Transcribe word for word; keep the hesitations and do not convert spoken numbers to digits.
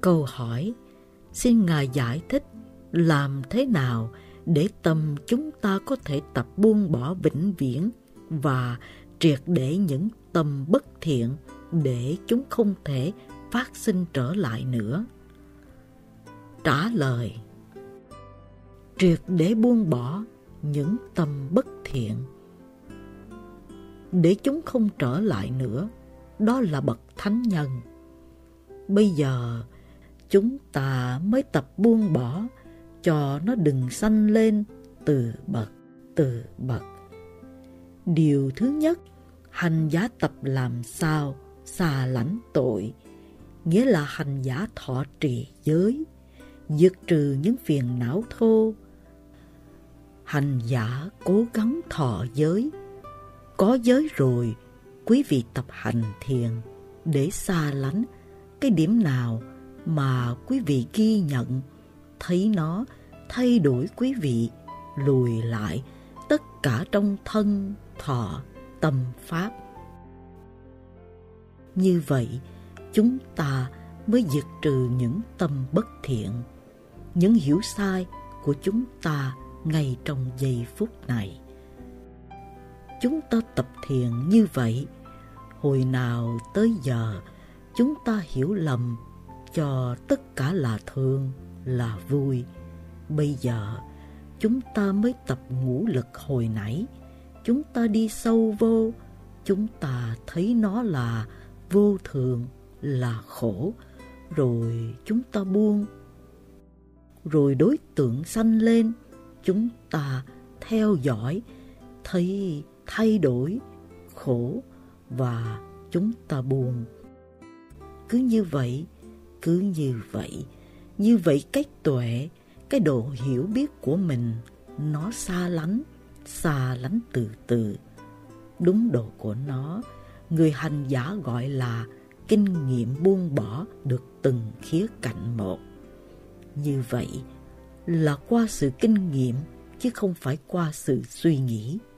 Câu hỏi: xin Ngài giải thích làm thế nào để tâm chúng ta có thể tập buông bỏ vĩnh viễn và triệt để những tâm bất thiện để chúng không thể phát sinh trở lại nữa? Trả lời: triệt để buông bỏ những tâm bất thiện để chúng không trở lại nữa, đó là bậc thánh nhân. Bây giờ chúng ta mới tập buông bỏ cho nó đừng sanh lên từ bậc từ bậc. Điều thứ nhất, hành giả tập làm sao xa lánh tội, nghĩa là hành giả thọ trì giới, diệt trừ những phiền não thô. Hành giả cố gắng thọ giới. Có giới rồi, quý vị tập hành thiền để xa lánh cái điểm nào mà quý vị ghi nhận, thấy nó thay đổi quý vị lùi lại tất cả trong thân, thọ, tâm pháp. Như vậy, chúng ta mới diệt trừ những tâm bất thiện, những hiểu sai của chúng ta ngay trong giây phút này. Chúng ta tập thiền như vậy, hồi nào tới giờ chúng ta hiểu lầm cho tất cả là thương, là vui. Bây giờ chúng ta mới tập ngũ lực hồi nãy. Chúng ta đi sâu vô, chúng ta thấy nó là vô thường, là khổ, rồi chúng ta buông. Rồi đối tượng sanh lên, chúng ta theo dõi, thấy thay đổi, khổ, và chúng ta buông. Cứ như vậy, cứ như vậy, như vậy cái tuệ, cái độ hiểu biết của mình, nó xa lánh, xa lánh từ từ. Đúng độ của nó, người hành giả gọi là kinh nghiệm buông bỏ được từng khía cạnh một. Như vậy là qua sự kinh nghiệm chứ không phải qua sự suy nghĩ.